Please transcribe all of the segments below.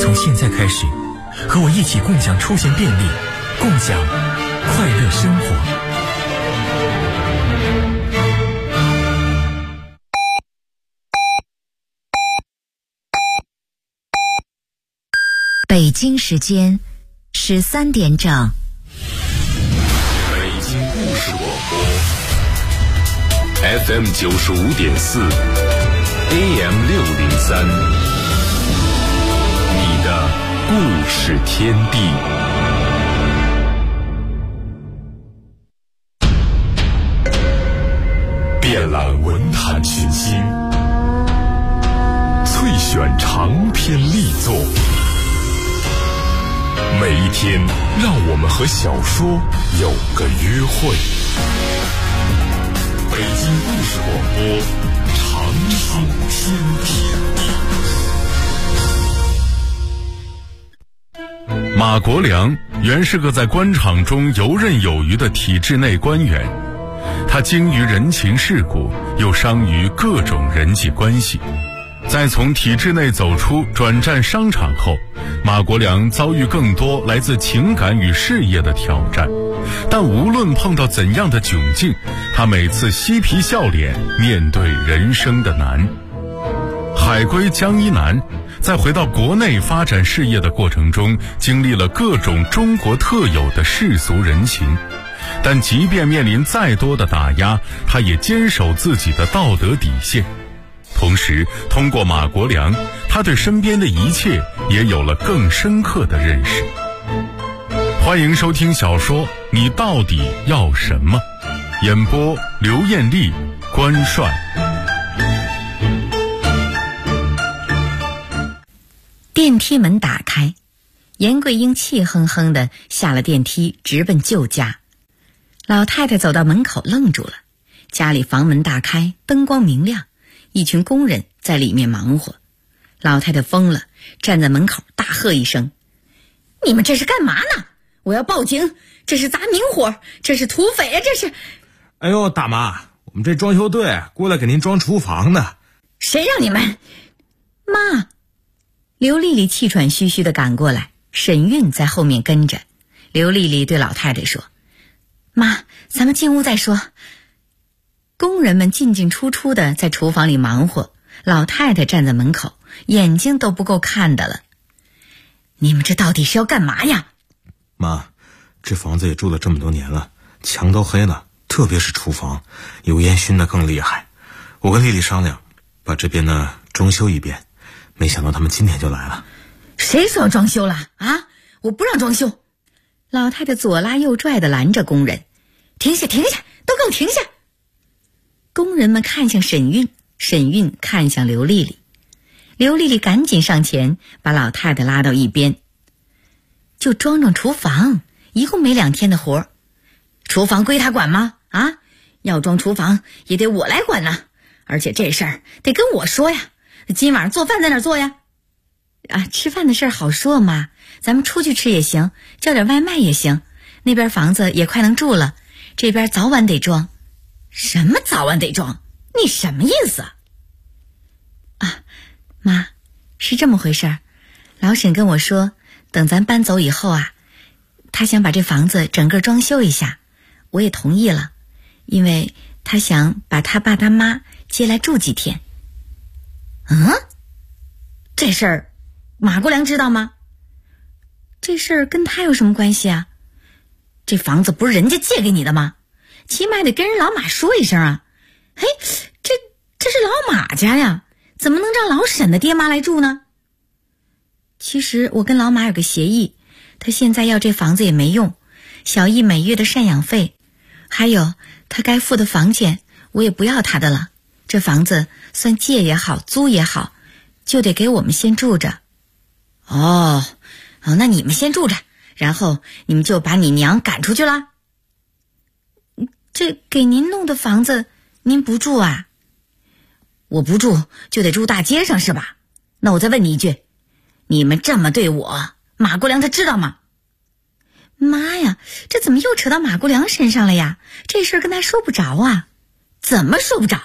从现在开始，和我一起共享出行便利，共享快乐生活。 北京时间13点整。 北京故事广播 FM 95.4 AM 603，你的故事天地。遍览文坛群星，萃选长篇力作。每一天，让我们和小说有个约会。北京故事广播，长寿天地。马国良原是个在官场中游刃有余的体制内官员，他精于人情世故，又商于各种人际关系。在从体制内走出转战商场后，马国良遭遇更多来自情感与事业的挑战，但无论碰到怎样的窘境，他每次嬉皮笑脸面对人生的难。海归江一南在回到国内发展事业的过程中，经历了各种中国特有的世俗人情，但即便面临再多的打压，他也坚守自己的道德底线。同时，通过马国良，他对身边的一切也有了更深刻的认识。欢迎收听小说《你到底要什么》，演播刘艳丽、关帅。 电梯门打开，严桂英气哼哼地下了电梯，直奔旧家。老太太走到门口愣住了，家里房门大开，灯光明亮，一群工人在里面忙活。老太太疯了，站在门口大喝一声：“你们这是干嘛呢？我要报警！这是砸明火，这是土匪啊！这是……” 哎呦，大妈，我们这装修队过来给您装厨房的。 谁让你们？妈！刘丽丽气喘吁吁地赶过来，沈韵在后面跟着。刘丽丽对老太太说：“妈，咱们进屋再说。”工人们进进出出的在厨房里忙活，老太太站在门口，眼睛都不够看的了。你们这到底是要干嘛呀？ 妈，这房子也住了这么多年了，墙都黑了，特别是厨房，有烟熏的更厉害。我跟丽丽商量，把这边呢装修一遍，没想到他们今天就来了。 谁说要装修了啊？我不让装修！老太太左拉右拽地拦着工人：“停下，停下，都给我停下！”工人们看向沈韵，沈韵看向刘丽丽，刘丽丽赶紧上前把老太太拉到一边：“就装装厨房，一共没2天的活，厨房归他管吗？啊，要装厨房也得我来管呢，而且这事儿得跟我说呀。今晚上做饭在哪儿做呀？啊，吃饭的事儿好说嘛，咱们出去吃也行，叫点外卖也行。那边房子也快能住了，这边早晚得装。”“什么早晚得装？你什么意思啊？”“啊，妈，是这么回事儿。老沈跟我说，等咱搬走以后啊，他想把这房子整个装修一下，我也同意了，因为他想把他爸他妈接来住几天。”“嗯？这事儿马国良知道吗？”“这事儿跟他有什么关系啊？这房子不是人家借给你的吗？起码得跟人老马说一声啊！嘿，这是老马家呀，怎么能让老沈的爹妈来住呢？”“其实我跟老马有个协议，他现在要这房子也没用，小易每月的赡养费，还有他该付的房钱，我也不要他的了。这房子算借也好，租也好，就得给我们先住着。”“哦，那你们先住着，然后你们就把你娘赶出去了。”“这给您弄的房子您不住啊？”“我不住就得住大街上是吧？那我再问你一句，你们这么对我，马国良他知道吗？”“妈呀，这怎么又扯到马国良身上了呀？这事儿跟他说不着啊。”“怎么说不着？”“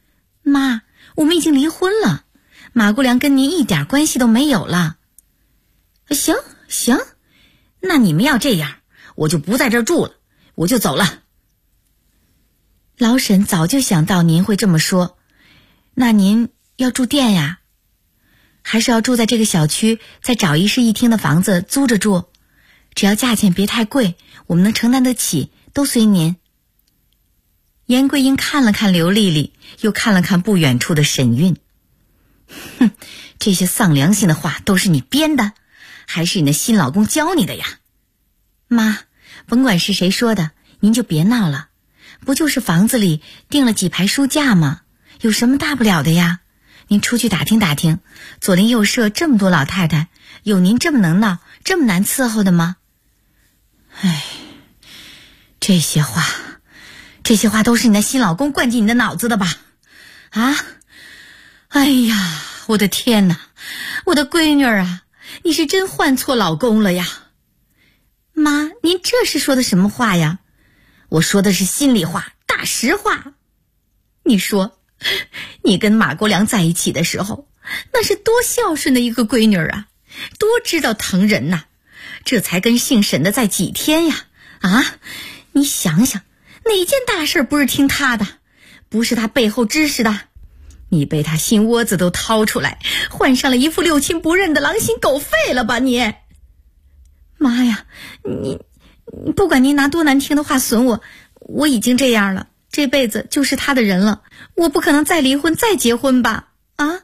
妈，我们已经离婚了，马国良跟您一点关系都没有了。” 行行，那你们要这样，我就不在这儿住了，我就走了。老沈早就想到您会这么说，那您要住店呀？还是要住在这个小区，再找一室一厅的房子租着住？只要价钱别太贵，我们能承担得起，都随您。严桂英看了看刘丽丽，又看了看不远处的沈韵。哼，这些丧良心的话都是你编的，还是你的新老公教你的呀？妈，甭管是谁说的，您就别闹了。不就是房子里订了几排书架吗？有什么大不了的呀？您出去打听打听，左邻右舍这么多老太太，有您这么能闹，这么难伺候的吗？哎，这些话都是你的新老公灌进你的脑子的吧？啊？哎呀，我的天哪，我的闺女啊，你是真换错老公了呀！妈，您这是说的什么话呀？我说的是心里话，大实话。你说，你跟马国良在一起的时候，那是多孝顺的一个闺女啊，多知道疼人呐，这才跟姓沈的在几天呀？啊，你想想，哪件大事不是听他的？不是他背后指使的？你被他心窝子都掏出来，换上了一副六亲不认的狼心狗肺了吧你？妈呀，你不管您拿多难听的话损我，我已经这样了，这辈子就是他的人了，我不可能再离婚再结婚吧？啊？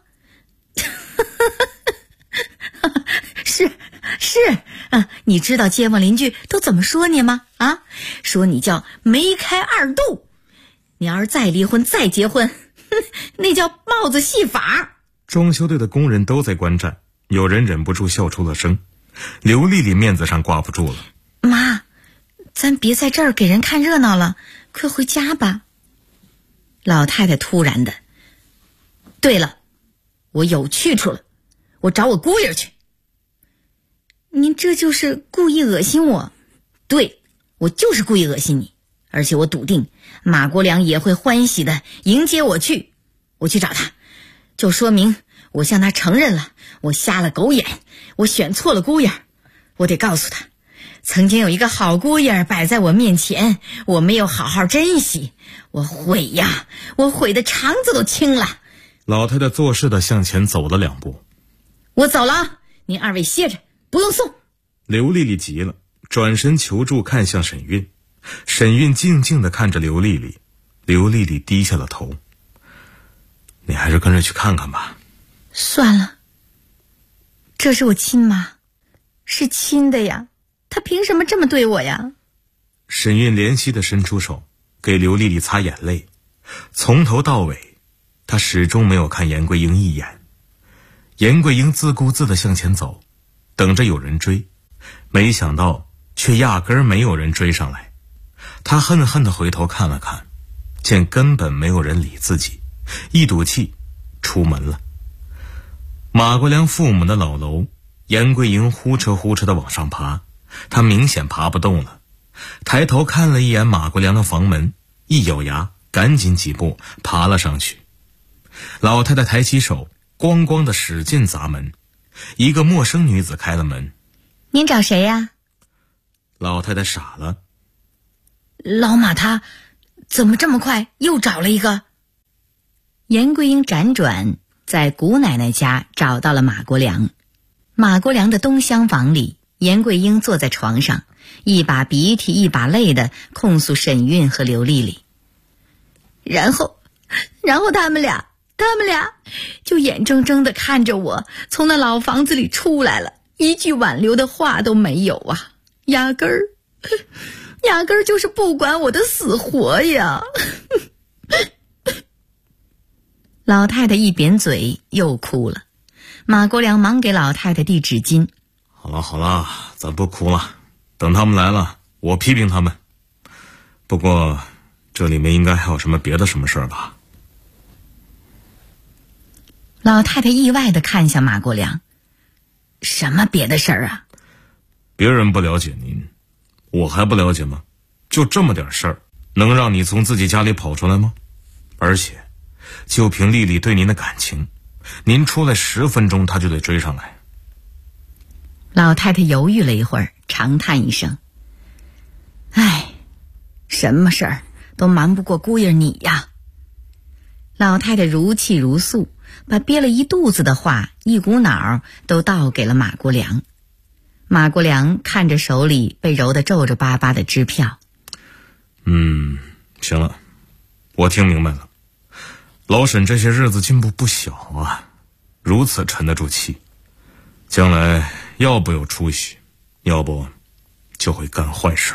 是啊，你知道街坊邻居都怎么说你吗？啊，说你叫梅开二度，你要是再离婚再结婚，那叫帽子戏法。 装修队的工人都在观战，有人忍不住笑出了声。刘丽丽面子上挂不住了， 妈，咱别在这儿给人看热闹了，快回家吧。老太太突然的，对了，我有去处了，我找我姑爷去。您这就是故意恶心我？对，我就是故意恶心你，而且我笃定马国良也会欢喜的迎接我去。我去找他，就说明我向他承认了我瞎了狗眼，我选错了姑爷。我得告诉他，曾经有一个好姑爷摆在我面前，我没有好好珍惜，我悔呀，我悔的肠子都青了。 老太太做事的向前走了2步。 我走了，您二位歇着，不用送。 刘丽丽急了，转身求助看向沈韵。沈韵静静地看着刘丽丽，刘丽丽低下了头。你还是跟着去看看吧。 算了，这是我亲妈，是亲的呀，她凭什么这么对我呀？ 沈韵怜惜地伸出手给刘丽丽擦眼泪，从头到尾她始终没有看严桂英一眼。严桂英自顾自地向前走，等着有人追，没想到却压根儿没有人追上来。她恨恨地回头看了看，见根本没有人理自己，一赌气出门了。马国良父母的老楼，严桂英呼哧呼哧地往上爬，她明显爬不动了，抬头看了一眼马国良的房门，一咬牙赶紧几步爬了上去。老太太抬起手，咣咣地使劲砸门。一个陌生女子开了门。 您找谁呀？ 老太太傻了。 老马他怎么这么快又找了一个？严桂英辗转在姑奶奶家找到了马国良。马国良的东厢房里，严桂英坐在床上，一把鼻涕一把泪的控诉沈韵和刘丽丽。然后他们俩就眼睁睁地看着我从那老房子里出来了，一句挽留的话都没有啊，压根儿就是不管我的死活呀。老太太一扁嘴又哭了，马国良忙给老太太递纸巾。 好了，咱不哭了，等他们来了我批评他们。不过这里面应该还有什么别的什么事儿吧？ 老太太意外地看向马国良。什么别的事儿啊？ 别人不了解您，我还不了解吗？就这么点事儿，能让你从自己家里跑出来吗？而且就凭丽丽对您的感情，您出来10分钟她就得追上来。 老太太犹豫了一会儿，长叹一声：“唉，什么事儿都瞒不过姑爷你呀。”老太太如泣如诉，把憋了一肚子的话一股脑儿都倒给了马国良。马国良看着手里被揉得皱皱巴巴的支票：“ 行了，我听明白了。老沈这些日子进步不小啊，如此沉得住气，将来要不有出息，要不就会干坏事。”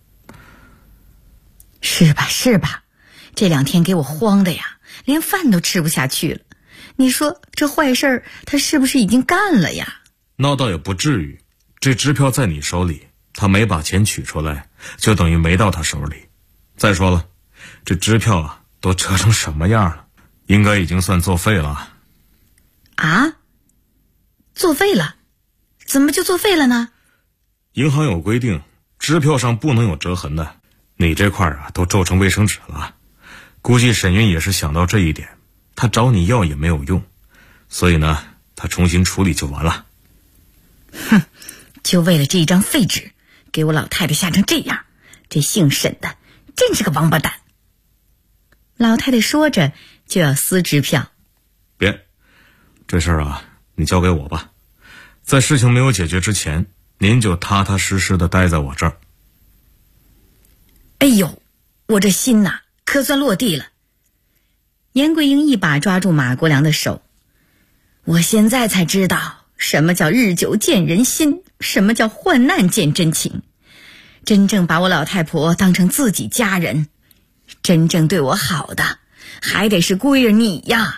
是吧是吧，这2天给我慌的呀，连饭都吃不下去了。你说这坏事儿他是不是已经干了呀？ 那倒也不至于，这支票在你手里，他没把钱取出来，就等于没到他手里。再说了，这支票啊都折成什么样了，应该已经算作废了。 啊？作废了？怎么就作废了呢？ 银行有规定，支票上不能有折痕的，你这块啊都皱成卫生纸了。估计沈云也是想到这一点，他找你要也没有用，所以呢他重新处理就完了。 哼，就为了这一张废纸，给我老太太吓成这样，这姓沈的真是个王八蛋。老太太说着就要撕支票。 别，这事儿啊你交给我吧，在事情没有解决之前，您就踏踏实实的待在我这儿。 哎呦，我这心呐可算落地了。严桂英一把抓住马国良的手：“我现在才知道什么叫日久见人心，什么叫患难见真情。真正把我老太婆当成自己家人，真正对我好的还得是姑爷你呀。”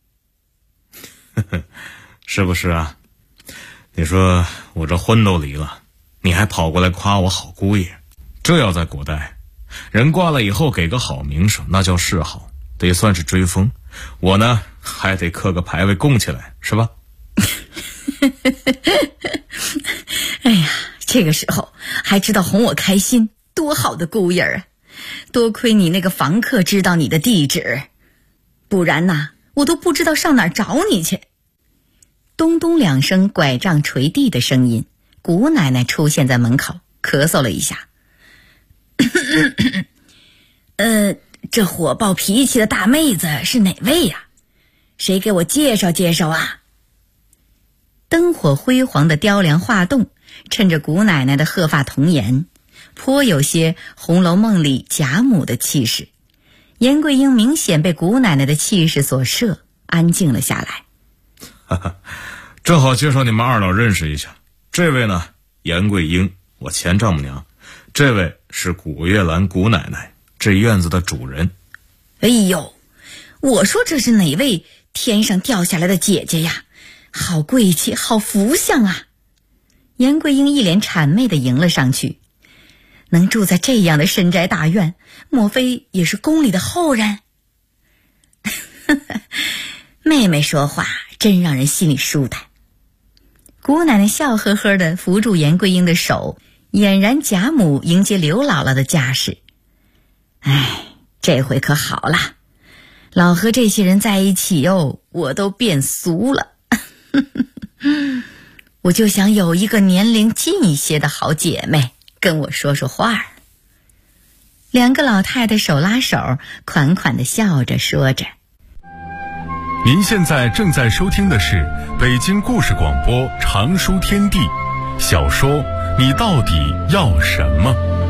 是不是啊？你说我这婚都离了，你还跑过来夸我好姑爷，这要在古代，人挂了以后给个好名声，那叫示好，得算是追封。我呢还得刻个牌位供起来，是吧？ 哎呀，这个时候还知道哄我开心，多好的姑爷啊！多亏你那个房客知道你的地址，不然呐我都不知道上哪儿找你去。咚咚2声拐杖捶地的声音，谷奶奶出现在门口，咳嗽了一下。这火爆脾气的大妹子是哪位呀？谁给我介绍介绍啊？灯火辉煌的雕梁画栋，趁着谷奶奶的鹤发童颜，颇有些《红楼梦》里贾母的气势。严桂英明显被谷奶奶的气势所摄，安静了下来。 正好介绍你们二老认识一下，这位呢严桂英，我前丈母娘，这位是古月兰谷奶奶，这院子的主人。 哎呦，我说这是哪位天上掉下来的姐姐呀？好贵气，好福相啊！严桂英一脸谄媚地迎了上去。能住在这样的深宅大院，莫非也是宫里的后人？妹妹说话真让人心里舒坦。姑奶奶笑呵呵地扶住严桂英的手，俨然贾母迎接刘姥姥的架势。哎，这回可好了，老和这些人在一起哟，我都变俗了。我就想有一个年龄近一些的好姐妹跟我说说话。2个老太太手拉手，款款地笑着说着。 您现在正在收听的是北京故事广播长书天地小说《你到底要什么》。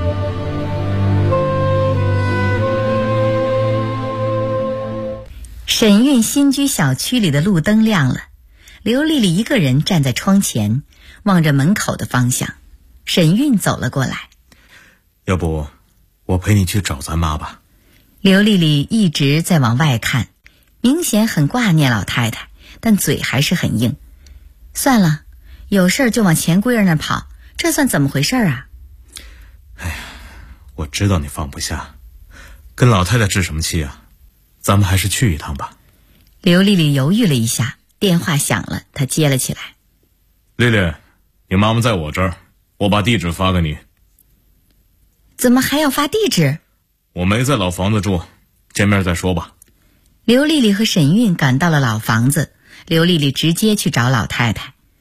沈韵新居小区里的路灯亮了，刘丽丽一个人站在窗前，望着门口的方向。沈韵走了过来。 要不我陪你去找咱妈吧。 刘丽丽一直在往外看，明显很挂念老太太，但嘴还是很硬。算了，有事就往钱闺儿那儿跑，这算怎么回事啊？ 哎呀，我知道你放不下，跟老太太置什么气啊？咱们还是去一趟吧。 刘丽丽犹豫了一下，电话响了，她接了起来。 丽丽，你妈妈在我这儿，我把地址发给你。 怎么还要发地址？ 我没在老房子住，见面再说吧。 刘丽丽和沈韵赶到了老房子，刘丽丽直接去找老太太。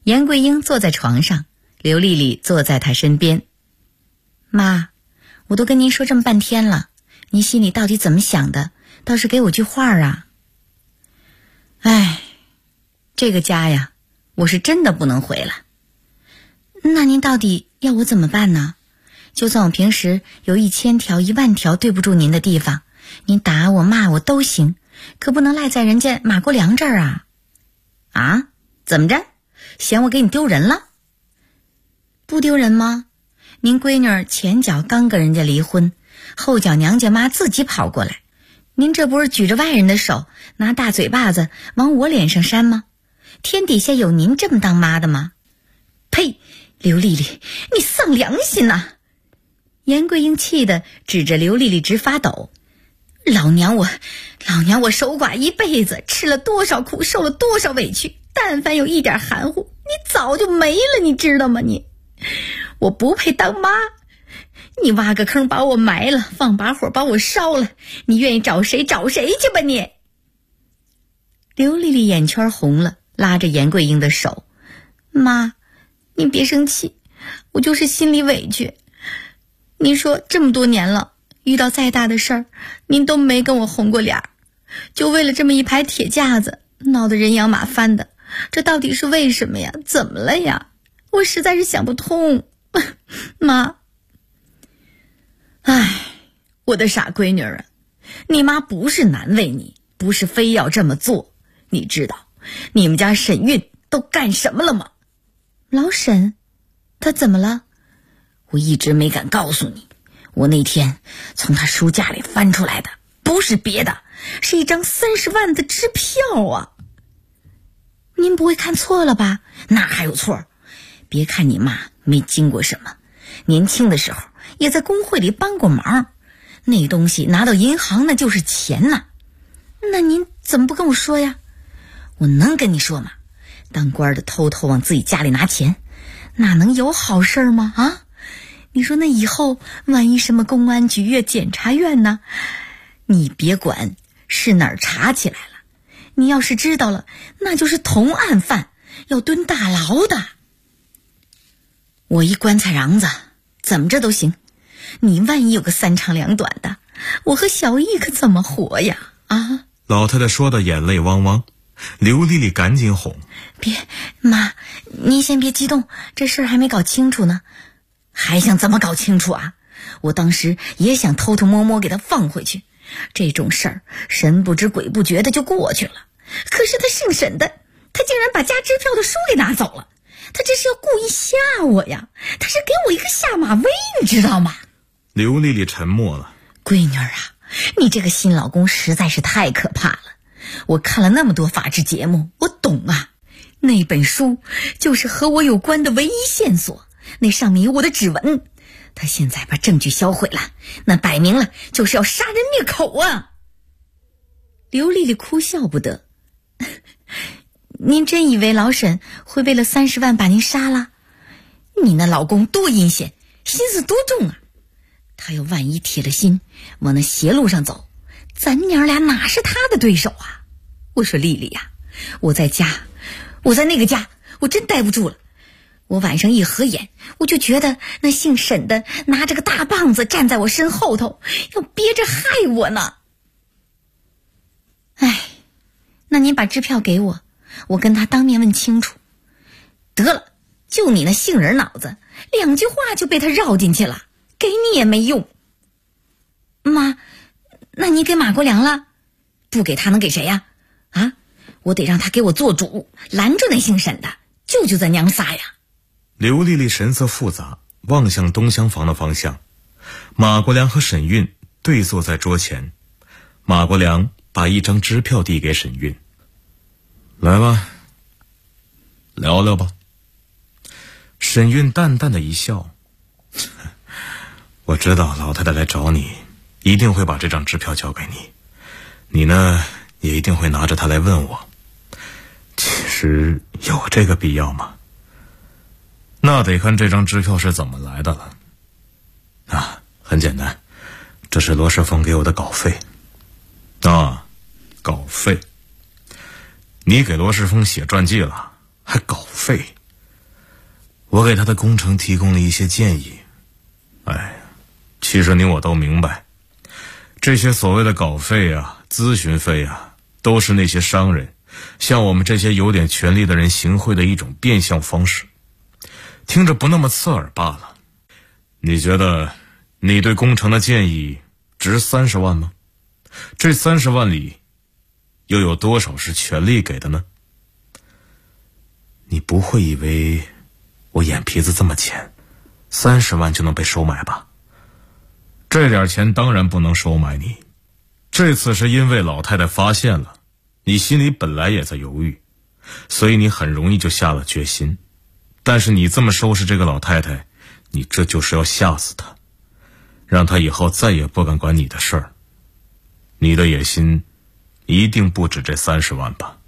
严桂英坐在床上，刘丽丽坐在她身边。妈，我都跟您说这么半天了，您心里到底怎么想的？倒是给我句话啊。哎，这个家呀，我是真的不能回了。那您到底要我怎么办呢？就算我平时有1000条10000条对不住您的地方，您打我骂我都行，可不能赖在人家马国良这儿啊。啊？怎么着？嫌我给你丢人了？不丢人吗？您闺女前脚刚跟人家离婚，后脚娘家妈自己跑过来，您这不是举着外人的手，拿大嘴巴子往我脸上扇吗？天底下有您这么当妈的吗？呸！刘丽丽，你丧良心呐！严桂英气得指着刘丽丽直发抖。老娘我守寡一辈子，吃了多少苦，受了多少委屈，但凡有一点含糊，你早就没了，你知道吗？我不配当妈，你挖个坑把我埋了，放把火把我烧了，你愿意找谁找谁去吧你。刘丽丽眼圈红了，拉着严桂英的手。妈，您别生气，我就是心里委屈。您说这么多年了，遇到再大的事儿，您都没跟我红过脸儿，就为了这么一排铁架子，闹得人仰马翻的，这到底是为什么呀？怎么了呀？我实在是想不通。妈，哎，我的傻闺女啊，你妈不是难为你，不是非要这么做。你知道你们家沈韵都干什么了吗？老沈，她怎么了？我一直没敢告诉你，我那天从她书架里翻出来的不是别的，是一张30万的支票啊。您不会看错了吧？那还有错？别看你妈没经过什么，年轻的时候也在工会里帮过忙，那东西拿到银行那就是钱呐。那您怎么不跟我说呀？我能跟你说吗？当官的偷偷往自己家里拿钱，哪能有好事吗？啊，你说那以后万一什么公安局呀、检察院呢？你别管是哪儿查起来了，你要是知道了，那就是同案犯，要蹲大牢的。我一棺材瓤子，怎么着都行，你万一有个3长2短的，我和小易可怎么活呀？啊！ 老太太说的眼泪汪汪，刘丽丽赶紧哄： 别，妈，您先别激动，这事儿还没搞清楚呢。还想怎么搞清楚啊？我当时也想偷偷摸摸给他放回去，这种事儿神不知鬼不觉的就过去了。可是他姓沈的，他竟然把加支票的书给拿走了，他这是要故意吓我呀，他是给我一个下马威，你知道吗？ 刘丽丽沉默了。 闺女啊，你这个新老公实在是太可怕了。我看了那么多法制节目，我懂啊，那本书就是和我有关的唯一线索，那上面有我的指纹。他现在把证据销毁了，那摆明了就是要杀人灭口啊。刘丽丽哭笑不得。您真以为老沈会为了30万把您杀了？你那老公多阴险，心思多重啊！他要万一铁了心往那邪路上走，咱娘俩哪是他的对手啊？我说丽丽呀，我在那个家，我真待不住了。我晚上一合眼，我就觉得那姓沈的拿着个大棒子站在我身后头，要憋着害我呢。哎，那您把支票给我，我跟他当面问清楚。得了，就你那杏仁脑子，2句话就被他绕进去了，给你也没用。妈，那你给马国良了？不给他能给谁呀？啊，我得让他给我做主，拦住那姓沈的，救救咱娘仨呀！ 刘丽丽神色复杂，望向东厢房的方向。马国良和沈韵对坐在桌前，马国良把一张支票递给沈韵：“来吧，聊聊吧。”沈韵淡淡的一笑：“我知道老太太来找你，一定会把这张支票交给你，你呢也一定会拿着它来问我。其实有这个必要吗？那得看这张支票是怎么来的了。啊，很简单，这是罗世峰给我的稿费。啊，稿费。你给罗世峰写传记了，还稿费？ 我给他的工程提供了一些建议。其实你我都明白，这些所谓的稿费啊、咨询费啊，都是那些商人向我们这些有点权力的人行贿的一种变相方式，听着不那么刺耳罢了。你觉得你对工程的建议值30万吗？这30万里又有多少是权力给的呢？你不会以为我眼皮子这么浅，30万就能被收买吧？这点钱当然不能收买你，这次是因为老太太发现了，你心里本来也在犹豫，所以你很容易就下了决心。但是你这么收拾这个老太太，你这就是要吓死她，让她以后再也不敢管你的事儿。你的野心一定不止这30万吧？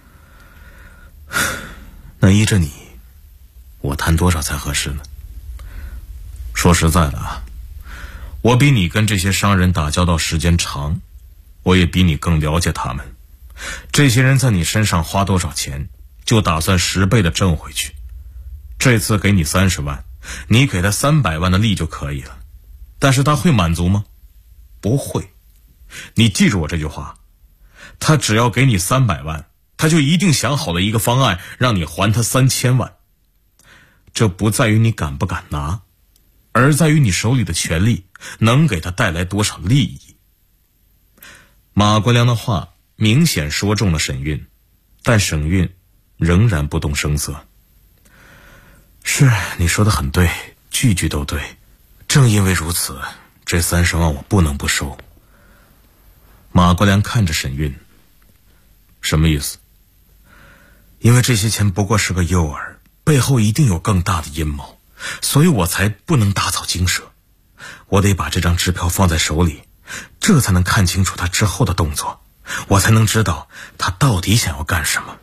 那依着你，我谈多少才合适呢？说实在的啊，我比你跟这些商人打交道时间长，我也比你更了解他们。这些人在你身上花多少钱，就打算10倍的挣回去。这次给你30万，你给他300万的利就可以了。但是他会满足吗？不会。你记住我这句话，他只要给你300万，他就一定想好了一个方案，让你还他3000万。这不在于你敢不敢拿，而在于你手里的权力能给他带来多少利益。马国良的话明显说中了沈韵，但沈韵仍然不动声色。是，你说的很对，句句都对。正因为如此，这30万我不能不收。马国良看着沈韵，什么意思？因为这些钱不过是个诱饵，背后一定有更大的阴谋，所以我才不能打草惊蛇。我得把这张支票放在手里，这才能看清楚他之后的动作，我才能知道他到底想要干什么。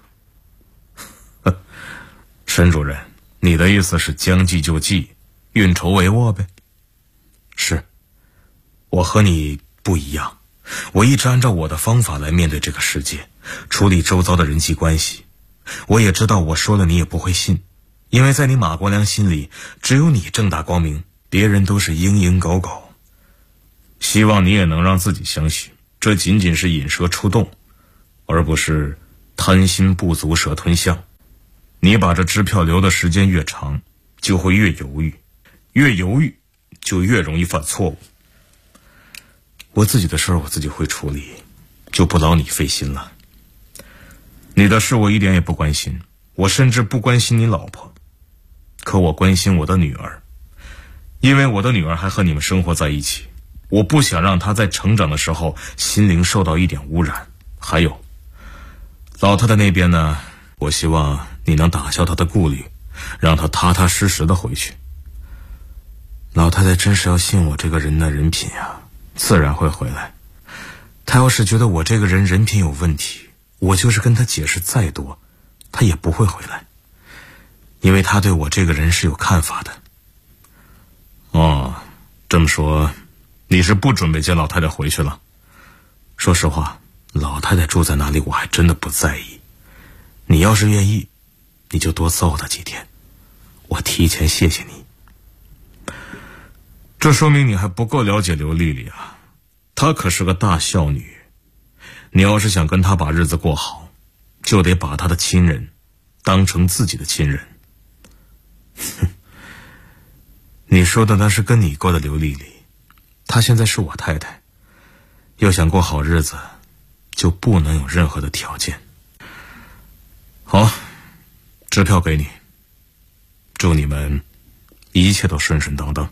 沈主任，你的意思是将计就计，运筹帷幄呗？是，我和你不一样，我一直按照我的方法来面对这个世界，处理周遭的人际关系。我也知道我说了你也不会信，因为在你马国良心里，只有你正大光明，别人都是蝇营狗苟。希望你也能让自己相信，这仅仅是引蛇出洞，而不是贪心不足蛇吞象。你把这支票留的时间越长，就会越犹豫，越犹豫就越容易犯错误。我自己的事儿我自己会处理，就不劳你费心了。你的事我一点也不关心，我甚至不关心你老婆，可我关心我的女儿，因为我的女儿还和你们生活在一起，我不想让她在成长的时候心灵受到一点污染。还有老太太那边呢，我希望你能打消她的顾虑，让她踏踏实实的回去。老太太真是要信我这个人的人品啊，自然会回来。她要是觉得我这个人人品有问题，我就是跟她解释再多，她也不会回来，因为她对我这个人是有看法的。哦，这么说你是不准备接老太太回去了？说实话，老太太住在哪里我还真的不在意，你要是愿意，你就多伺候她几天，我提前谢谢你。这说明你还不够了解刘丽丽啊，她可是个大孝女，你要是想跟她把日子过好，就得把她的亲人当成自己的亲人。你说的那是跟你过的刘丽丽，她现在是我太太，要想过好日子，就不能有任何的条件。好，支票给你，祝你们一切都顺顺当当。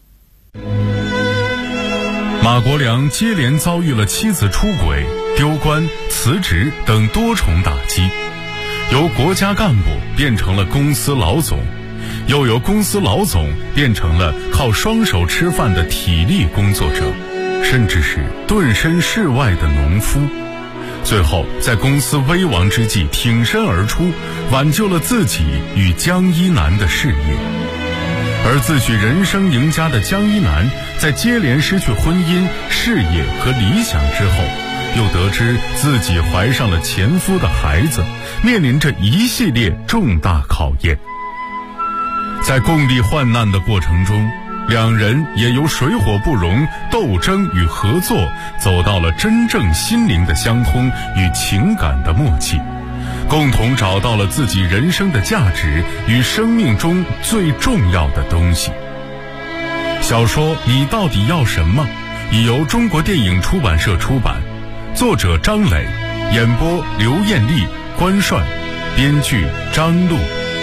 马国良接连遭遇了妻子出轨、丢官、辞职等多重打击，由国家干部变成了公司老总，又由公司老总变成了靠双手吃饭的体力工作者，甚至是顿身事外的农夫。最后在公司危亡之际挺身而出，挽救了自己与江一南的事业。而自诩人生赢家的江一南，在接连失去婚姻、事业和理想之后，又得知自己怀上了前夫的孩子，面临着一系列重大考验。 在共历患难的过程中，两人也由水火不容、斗争与合作，走到了真正心灵的相通与情感的默契，共同找到了自己人生的价值与生命中最重要的东西。小说《你到底要什么》已由中国电影出版社出版，作者张磊，演播刘艳丽、关帅，编剧张璐。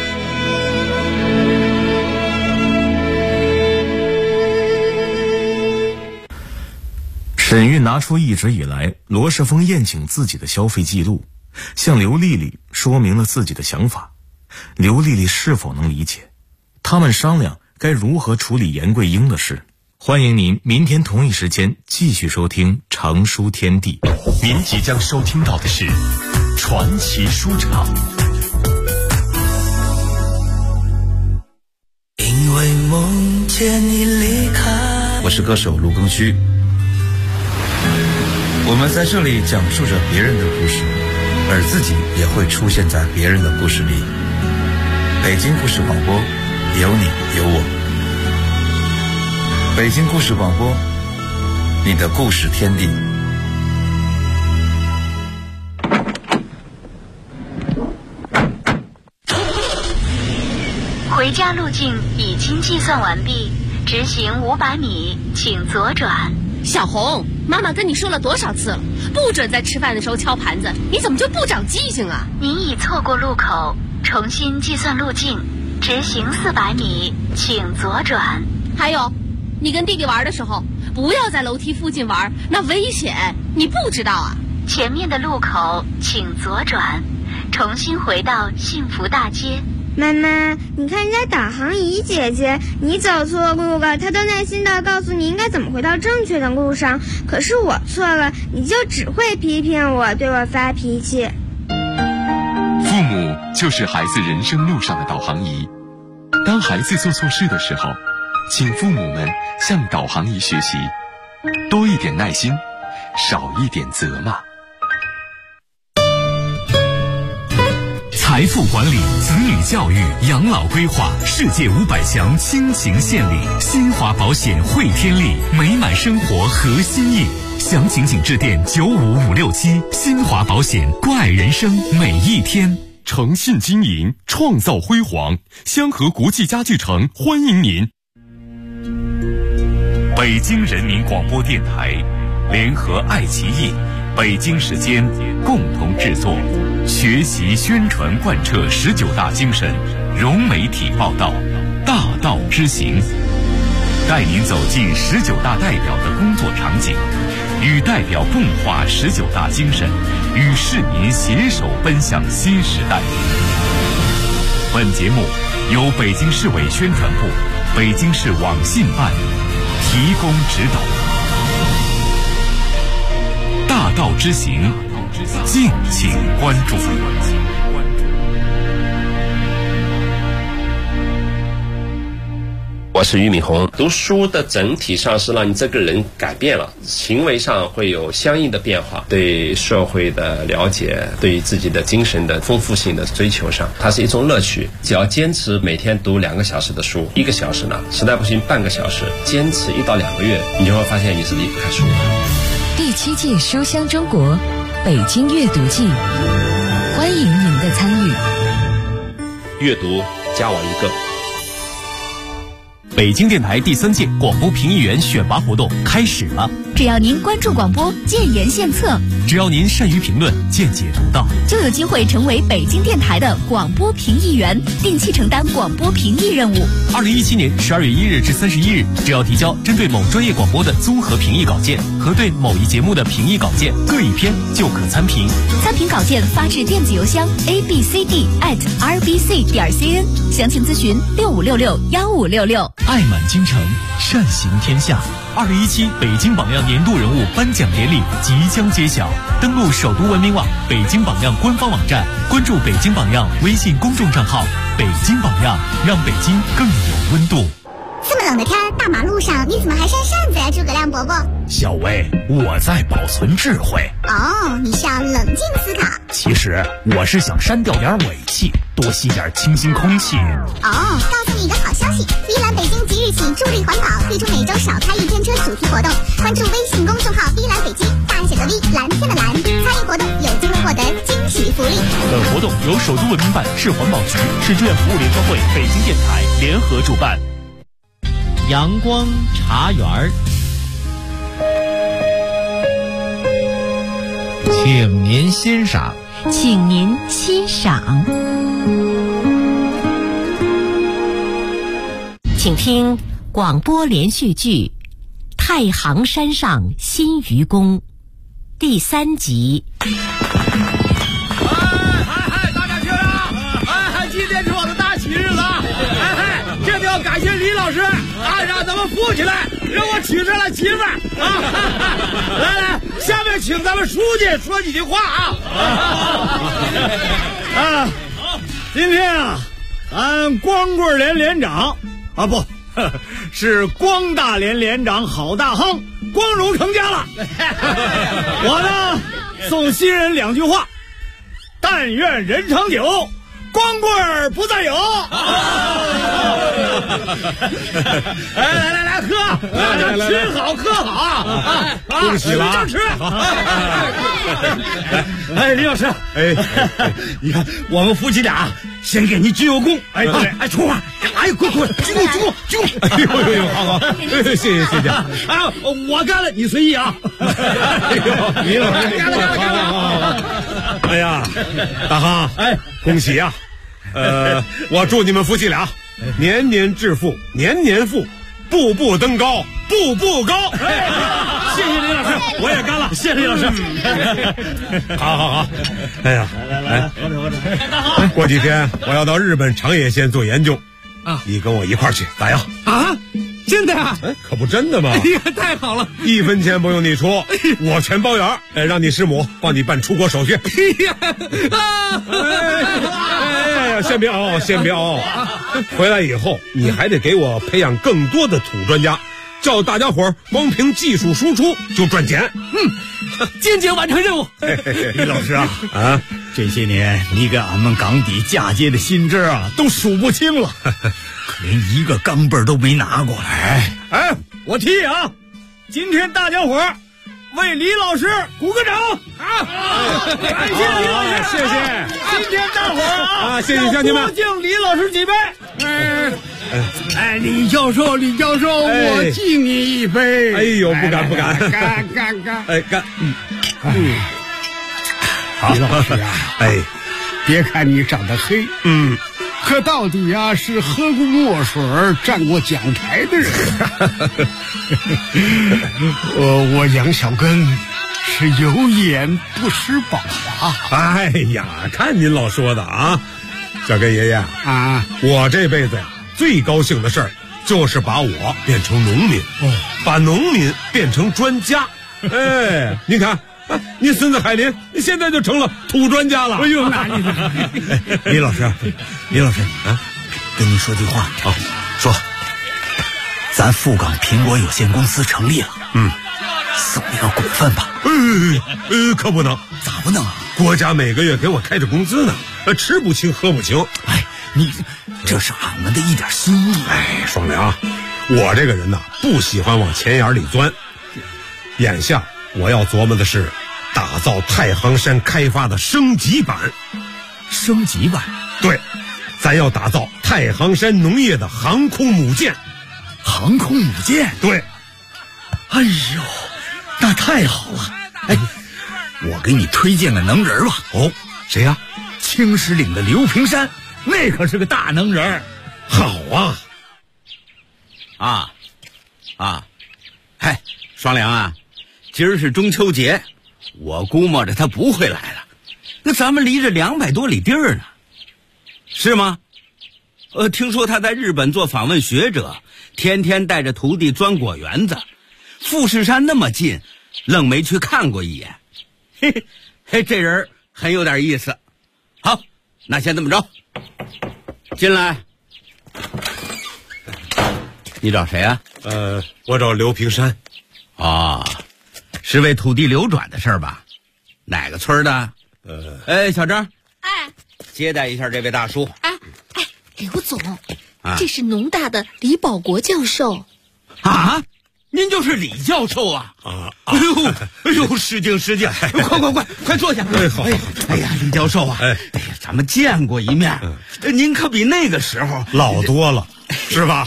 沈韵拿出一直以来罗世峰宴请自己的消费记录，向刘丽丽说明了自己的想法。刘丽丽是否能理解？他们商量该如何处理严桂英的事。欢迎您明天同一时间继续收听长书天地。 您即将收听到的是传奇书场。 因为梦见你离开。 我是歌手卢庚戌。我们在这里讲述着别人的故事，而自己也会出现在别人的故事里。北京故事广播，有你有我。北京故事广播，你的故事天地。 回家路径已经计算完毕，直行500米，请左转。 小红，妈妈跟你说了多少次了，不准在吃饭的时候敲盘子，你怎么就不长记性啊？ 您已错过路口，重新计算路径，直行400米，请左转。 还有，你跟弟弟玩的时候，不要在楼梯附近玩，那危险，你不知道啊？ 前面的路口请左转，重新回到幸福大街。 妈妈，你看人家导航仪姐姐，你走错路了，她都耐心地告诉你应该怎么回到正确的路上，可是我错了，你就只会批评我，对我发脾气。 父母就是孩子人生路上的导航仪，当孩子做错事的时候，请父母们向导航仪学习，多一点耐心，少一点责骂。 财富管理、子女教育、养老规划，世界500强倾情献礼，新华保险汇天利，美满生活核心印。详情请致电95567，新华保险，关爱人生每一天。 诚信经营，创造辉煌，香河国际家具城欢迎您。 北京人民广播电台联合爱奇艺、北京时间共同制作，学习宣传贯彻19大精神，融媒体报道，大道之行，带您走进19大代表的工作场景，与代表共话19大精神，与市民携手奔向新时代。本节目由北京市委宣传部、北京市网信办提供指导。大道之行，敬请关注。 我是俞敏洪。读书的整体上是让你这个人改变了，行为上会有相应的变化，对社会的了解，对自己的精神的丰富性的追求上，它是一种乐趣。只要坚持每天读2个小时的书，1个小时呢，实在不行半个小时，坚持1到2个月，你就会发现你是离不开书的。 第7届书香中国北京阅读季，欢迎您的参与。 阅读加我1个。 北京电台第3届广播评议员选拔活动开始了。 只要您关注广播，建言献策， 只要您善于评论，见解独到， 就有机会成为北京电台的广播评议员，定期承担广播评议任务。 2017年12月1日至31日，只要提交针对某专业广播的综合评议稿件和对某一节目的评议稿件各1篇，就可参评。 参评稿件发至电子邮箱 abcd@rbc.cn， 详情咨询65661566。 爱满京城，善行天下。2017北京榜样年度人物颁奖典礼即将揭晓，登录首都文明网、北京榜样官方网站，关注北京榜样微信公众账号，北京榜样，让北京更有温度。 这么冷的天，大马路上你怎么还扇扇子呀，诸葛亮伯伯？ 小薇，我在保存智慧。 哦，你是要冷静思考。 其实我是想删掉点尾气，多吸点清新空气。 哦，告诉你一个好消助力环保，推出每周少开一天车主题活动。关注微信公众号“V 蓝北京”，大写的 V， 蓝天的蓝，参与活动有机会获得惊喜福利。 本活动由首都文明办、市环保局、市志愿服务联合会、北京电台联合主办。 阳光茶园，请您欣赏。 请您欣赏。请听广播连续剧《太行山上新愚公》第3集。 大家听啊！今天是我的大喜日子！这就要感谢李老师啊，让咱们富起来，让我娶上了媳妇儿啊！来，下面请咱们书记说几句话啊！今天啊，俺光棍连连长啊，不是光大连长郝大亨光荣成家了。我呢送新人2句话：但愿人长久，光棍不再有。来喝，吃好喝好啊！ 恭喜了啊！ 吃。李老师，你看我们夫妻俩先给您鞠个躬。对，出话，快，鞠躬！ 哎呦，好，谢谢啊！ 我干了，你随意啊！ 李老师，好。哎呀，大航，恭喜啊！我祝你们夫妻俩年年致富，年年富，步步登高，步步高。 谢谢李老师，我也干了，谢谢李老师。 好。哎呀，来，过几天我要到日本长野县做研究啊，你跟我一块儿去，咋样？ 啊？真的啊？ 可不真的吗？ 哎呀，太好了 ！1分钱不用你出，我全包圆。让你师母帮你办出国手续。先别熬，回来以后你还得给我培养更多的土专家，叫大家伙光凭技术输出就赚钱。 坚决完成任务。 李老师啊，这些年你给俺们岗底嫁接的新枝啊，都数不清了，可连一个钢镚都没拿过来。 我提议啊，今天大家伙为李老师鼓个掌啊！感谢李老师， 谢谢。 今天大伙儿谢谢乡亲们， 敬李老师几杯。 李教授，我敬你一杯。 哎呦，不敢。 干。李老师啊，别看你长得黑，可到底啊是喝过墨水站过讲台的人。我杨小根是有眼不识宝啊。 哎呀，看您老说的啊，小根爷爷啊，我这辈子呀最高兴的事儿就是把我变成农民，把农民变成专家。您看。您孙子海林，你现在就成了土专家了。哎呦， 李老师啊，跟你说句话啊，说，咱富港苹果有限公司成立了，送一个股份吧。 可不能， 咋不能啊？ 国家每个月给我开着工资呢，吃不清喝不清。 你这是俺们的一点心意。 双良，我这个人呢不喜欢往钱眼里钻，眼下我要琢磨的是打造太行山开发的升级版。 升级版？ 对，咱要打造太行山农业的航空母舰。 航空母舰？ 对。 哎呦，那太好了。我给你推荐个能人吧。谁呀？青石岭的刘平山，那可是个大能人。 好啊。 双良啊，今儿是中秋节，我估摸着他不会来了。那咱们离着200多里地儿呢，是吗？听说他在日本做访问学者，天天带着徒弟钻果园子，富士山那么近，愣没去看过一眼。这人很有点意思。好，那先这么着，进来。你找谁啊？ 我找刘平山。 是为土地流转的事儿吧？哪个村的？小张，接待一下这位大叔。 刘总， 这是农大的李保国教授。 啊，您就是李教授啊？哎呦，失敬，快坐下。 好。 哎呀，李教授啊，哎呀，咱们见过一面，您可比那个时候老多了，是吧？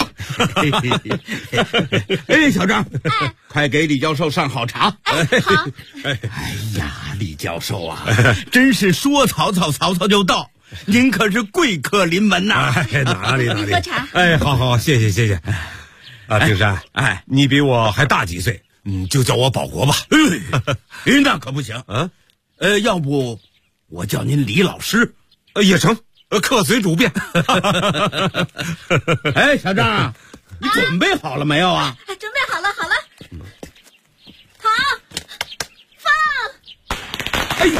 哎，小张，快给李教授上好茶。 好。 哎呀，李教授啊，真是说曹操就到。您可是贵客临门呐！ 哪里？ 喝茶。 哎，好，谢谢。啊，平山，你比我还大几岁，就叫我保国吧。 那可不行啊。要不我叫您李老师， 也成，客随主便。 哎，小张，你准备好了没有啊？ 准备好了。好，放。 哎呦！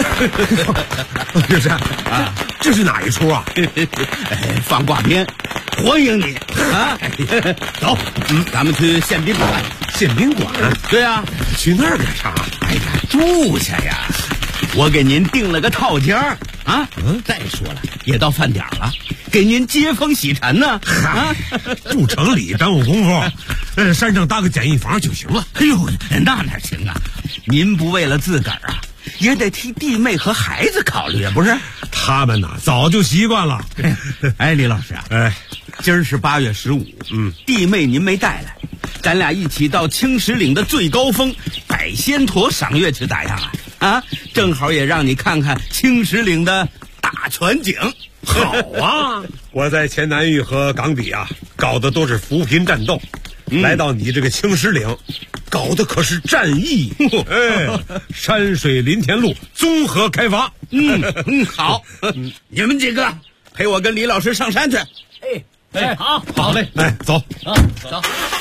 平山啊，这是哪一出啊？ 放挂片，欢迎你啊！走，咱们去宪兵馆。 宪兵馆？ 对啊， 去那儿干啥？ 哎呀，住下呀！我给您订了个套间啊。再说了，也到饭点了，给您接风洗尘呢。 住城里耽误功夫，山上搭个简易房就行了。 哎呦，那哪行啊？您不为了自个儿啊，也得替弟妹和孩子考虑啊，不是？ 他们呐，早就习惯了。 哎，李老师啊，今儿是8月15，弟妹您没带来，咱俩一起到青石岭的最高峰百仙驼赏月去咋样啊？啊，正好也让你看看青石岭的大全景。 好啊！我在黔南峪和港底啊，搞的都是扶贫战斗，来到你这个青石岭，搞的可是战役。山水林田路综合开发。 好，你们几个陪我跟李老师上山去。 好嘞，走。 走。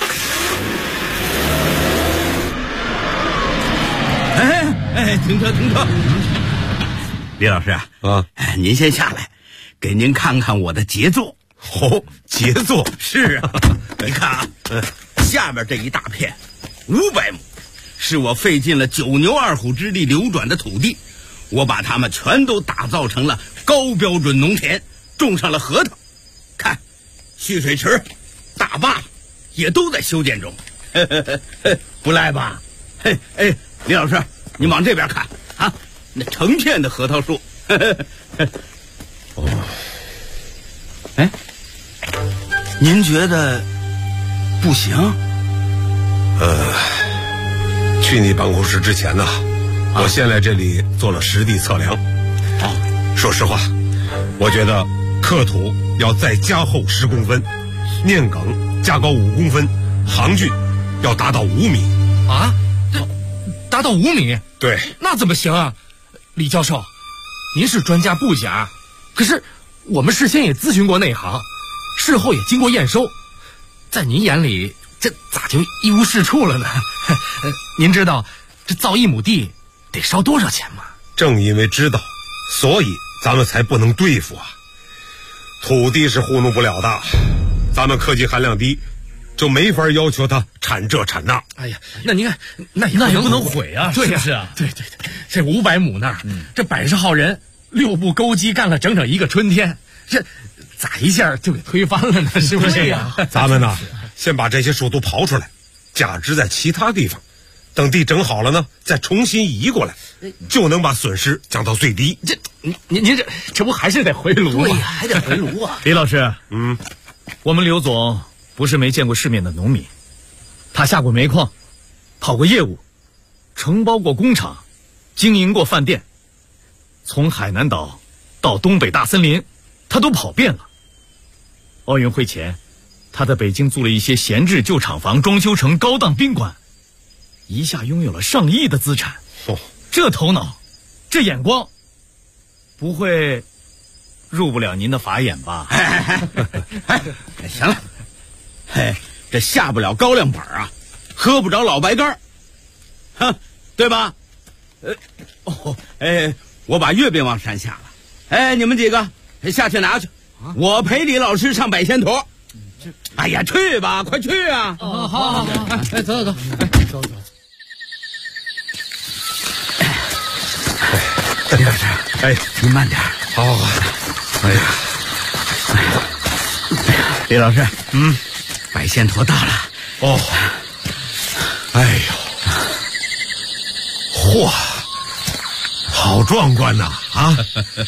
停车！李老师啊，您先下来，给您看看我的杰作。 杰作是啊，你看啊，下面这一大片500亩，是我费尽了9牛2虎之力流转的土地，我把它们全都打造成了高标准农田，种上了核桃。看，蓄水池、大坝也都在修建中，不赖吧？李老师，你往这边看啊，那成片的核桃树。您觉得不行？ 去你办公室之前呢，我先来这里做了实地测量。说实话，我觉得刻土要再加厚10公分，念梗加高5公分，行距要达到5米。 啊？达到5米？ 对。 那怎么行啊？李教授，您是专家不假，可是我们事先也咨询过内行，事后也经过验收，在您眼里这咋就一无是处了呢？您知道这造1亩地得烧多少钱吗？ 正因为知道，所以咱们才不能对付啊。土地是糊弄不了的，咱们科技含量低，就没法要求它产这产那。 哎呀，那您看，那也不能毁啊， 对呀， 是啊，对，这500亩那儿，这100号人6部钩机干了整整1个春天，这咋一下就给推翻了呢？是不是呀？ 咱们呢，先把这些树都刨出来，价值在其他地方，等地整好了呢，再重新移过来，就能把损失降到最低。 您这不还是得回炉吗？ 对呀，还得回炉啊！ 李老师，我们刘总不是没见过世面的农民，他下过煤矿，跑过业务，承包过工厂，经营过饭店，从海南岛到东北大森林，他都跑遍了。奥运会前，他在北京租了一些闲置旧厂房，装修成高档宾馆，一下拥有了上亿的资产。这头脑，这眼光，不会入不了您的法眼吧？ 行了，这下不了高粱板啊，喝不着老白干，对吧？我把月饼往山下了，你们几个下去拿去，我陪李老师上百仙驼。哎呀，去吧，快去啊！ 好，走。 李老师，您慢点。 好。哎呀。 李老师，百仙坨到了。 哦，哎呦，嚯，好壮观呐！啊，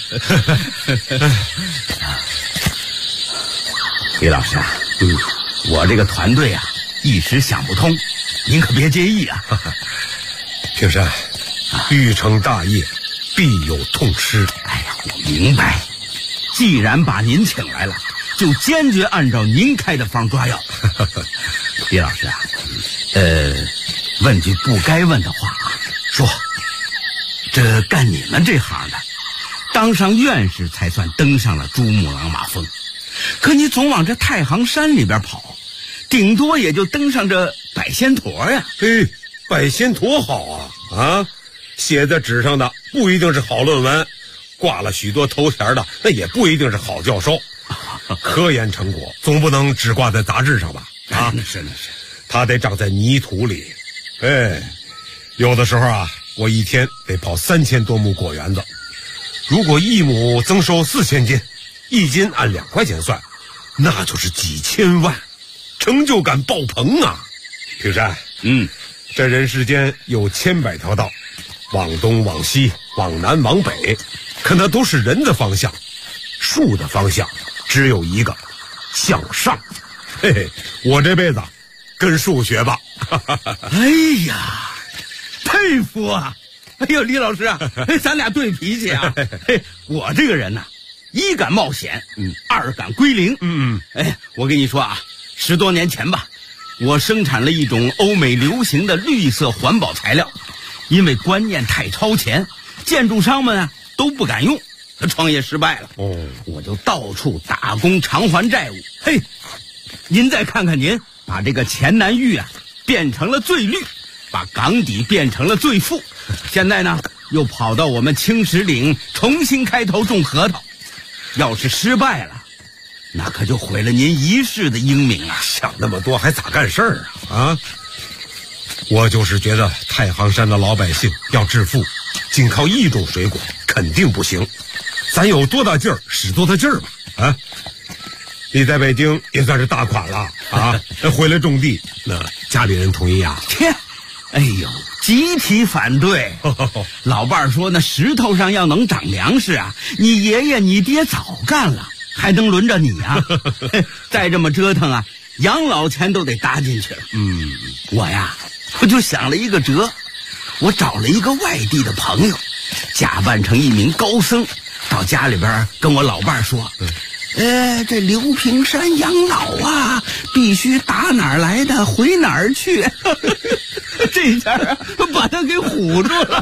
李老师啊，我这个团队啊，一时想不通，您可别介意啊。 平山，欲成大业，必有痛失。 哎呀，我明白。既然把您请来了，就坚决按照您开的方抓药。李老师啊，问句不该问的话啊，说，这干你们这行的，当上院士才算登上了珠穆朗玛峰，可你总往这太行山里边跑，顶多也就登上这百仙坨呀。 嘿，百仙坨好啊！写在纸上的不一定是好论文，挂了许多头衔的那也不一定是好教授。科研成果总不能只挂在杂志上吧？啊， 那是， 它得长在泥土里。哎，有的时候啊，我一天得跑3000多亩果园子，如果一亩增收4000斤，1斤按2块钱算，那就是几千万，成就感爆棚啊！平山，这人世间有千百条道，往东往西，往南往北，可那都是人的方向，树的方向只有一个，向上。嘿嘿，我这辈子跟树学吧。 哎呀，佩服啊！哎呦，李老师啊，咱俩对脾气啊。我这个人呢，一敢冒险，二敢归零。我跟你说啊，10多年前吧，我生产了一种欧美流行的绿色环保材料，因为观念太超前，建筑商们啊都不敢用，创业失败了。我就到处打工偿还债务。嘿，您再看看您，把这个黔南玉啊变成了最绿，把港底变成了最富，现在呢又跑到我们青石岭重新开头种核桃。要是失败了，那可就毁了您一世的英名啊！ 想那么多还咋干事儿啊？我就是觉得太行山的老百姓要致富，仅靠一种水果肯定不行，咱有多大劲儿使多大劲儿吧。啊，你在北京也算是大款了啊，回来种地，那家里人同意啊？ 切，哎呦，集体反对。老伴儿说，那石头上要能长粮食啊，你爷爷你爹早干了，还能轮着你啊？再这么折腾啊，养老钱都得搭进去了。我就想了一个辙，我找了一个外地的朋友，假扮成一名高僧，到家里边跟我老伴儿说，这刘平山养老啊，必须打哪儿来的回哪儿去。这下啊，把他给唬住了。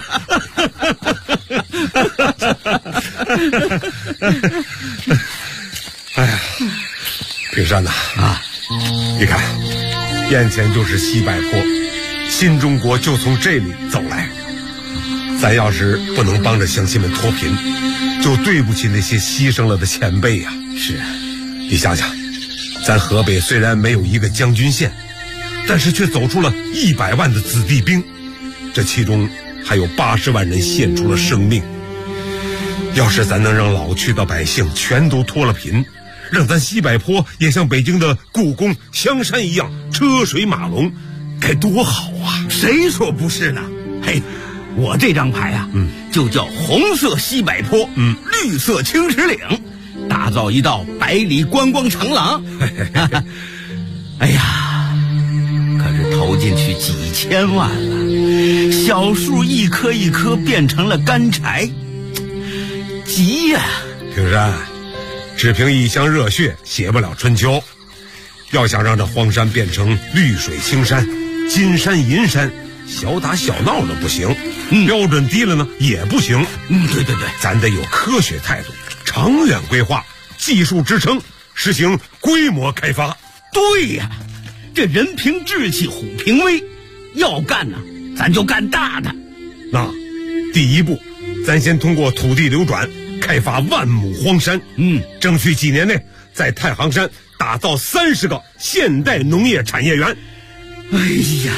哎呀，平山呐，你看，眼前就是西柏坡，新中国就从这里走来。咱要是不能帮着乡亲们脱贫，就对不起那些牺牲了的前辈呀。 是啊， 你想想，咱河北虽然没有一个将军县，但是却走出了100万的子弟兵，这其中还有80万人献出了生命。要是咱能让老去的百姓全都脱了贫，让咱西柏坡也像北京的故宫、香山一样车水马龙，该多好啊！ 谁说不是呢？嘿，我这张牌啊，就叫红色西柏坡，绿色青石岭，打造一道100里观光长廊。哎呀，可是投进去几千万了，小树一棵一棵变成了干柴，急呀！ 平山，只凭一腔热血写不了春秋，要想让这荒山变成绿水青山、金山银山，小打小闹的不行，标准低了呢也不行。 对， 咱得有科学态度，长远规划，技术支撑，实行规模开发。 对呀，这人凭志气，虎凭威，要干呢，咱就干大的。 那第一步，咱先通过土地流转开发10000亩荒山，争取几年内在太行山打造30个现代农业产业园。 哎呀，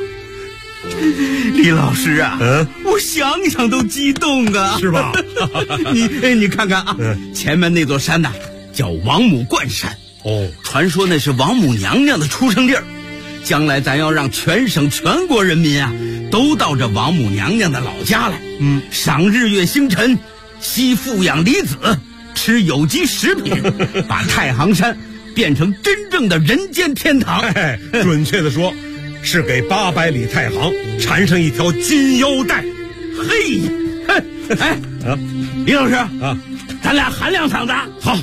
李老师啊，我想想都激动啊， 是吧？ 你看看啊，前面那座山呐，叫王母观山， 传说那是王母娘娘的出生地儿。将来咱要让全省全国人民啊，都到这王母娘娘的老家来，赏日月星辰，吸富养离子，吃有机食品，把太行山变成真正的人间天堂。 准确的说，是给800里太行缠上一条金腰带。 李老师啊，咱俩喊两嗓子。 好。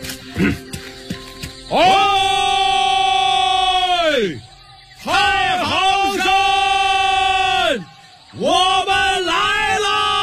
太行山，我们来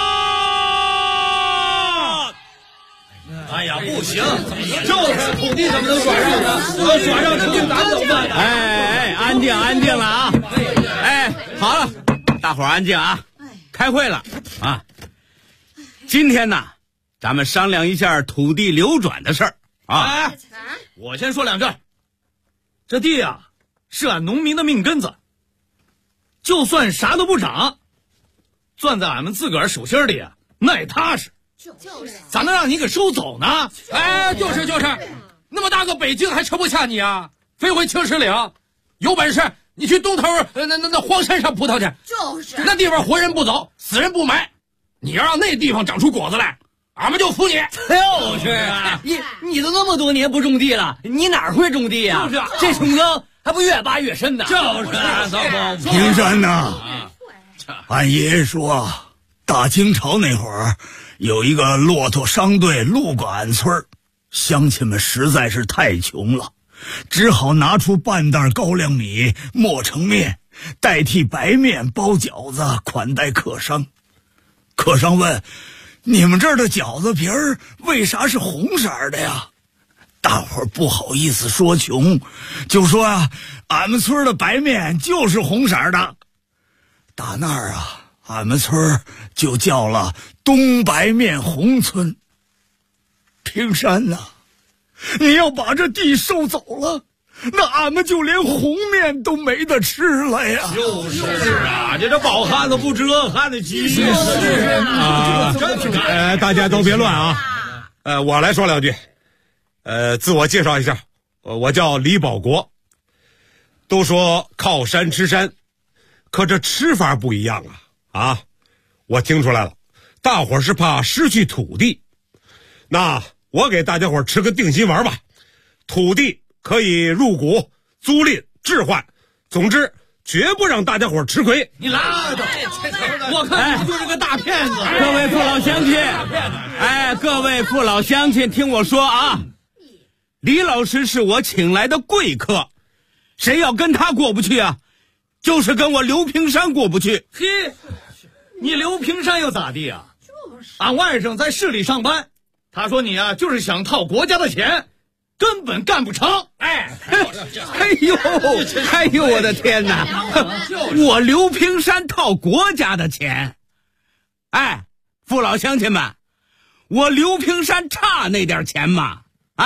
了！ 哎呀，不行，就是土地怎么能耍上呢？耍上土地咱怎么办？ 安静了啊！好了，大伙儿安静啊！开会了啊！今天呢，咱们商量一下土地流转的事儿啊。 我先说两句。这地啊，是俺农民的命根子，就算啥都不长，攥在俺们自个儿手心里啊，那也踏实。就是咋能让你给收走呢？就是，那么大个北京还吃不下你啊？飞回青石岭，有本事你去东头那荒山上葡萄去。就是，那地方活人不走，死人不埋。你要让那地方长出果子来，俺们就服你。 就是啊，你都那么多年不种地了，你哪会种地啊？就是啊，这虫坑还不越扒越深呢。 就是啊， 平山呐，俺爷爷说，大清朝那会儿有一个骆驼商队路过俺村，乡亲们实在是太穷了，只好拿出半袋高粱米磨成面，代替白面包饺子款待客商。客商问：“你们这儿的饺子皮儿为啥是红色的呀？”大伙儿不好意思说穷，就说啊，俺们村的白面就是红色的。打那儿啊，俺们村就叫了东白面红村。平山呐，你要把这地收走了，那俺们就连红面都没得吃了呀！ 就是啊，这饱汉子不知饿汉子饥。是啊，大家都别乱啊！我来说两句。自我介绍一下，我叫李保国。都说靠山吃山，可这吃法不一样啊！我听出来了，大伙儿是怕失去土地。那我给大家伙儿吃个定心丸吧，土地可以入股、租赁、置换，总之绝不让大家伙儿吃亏。 你拉倒！我看你就是个大骗子。 各位父老乡亲，各位父老乡亲，听我说啊！李老师是我请来的贵客，谁要跟他过不去啊，就是跟我刘平山过不去。 嘿，你刘平山又咋地啊？俺外甥在市里上班，他说你啊就是想套国家的钱，根本干不成。 哎呦，我的天哪！我刘平山套国家的钱？父老乡亲们，我刘平山差那点钱吗？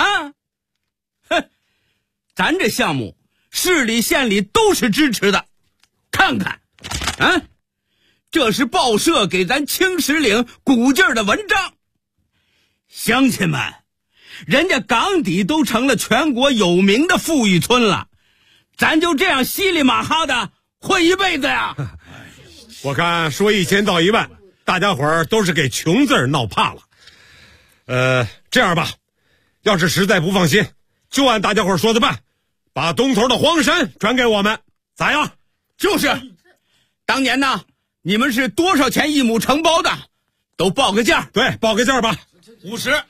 咱这项目市里县里都是支持的，看看这是报社给咱青石岭鼓劲儿的文章。乡亲们，人家岗底都成了全国有名的富裕村了，咱就这样稀里马哈的混一辈子呀？ 我看说1000到1万，大家伙儿都是给穷字闹怕了。这样吧，要是实在不放心，就按大家伙儿说的办，把东头的荒山转给我们，咋样？ 就是，当年呢，你们是多少钱1亩承包的？都报个价。 对，报个价吧。 50、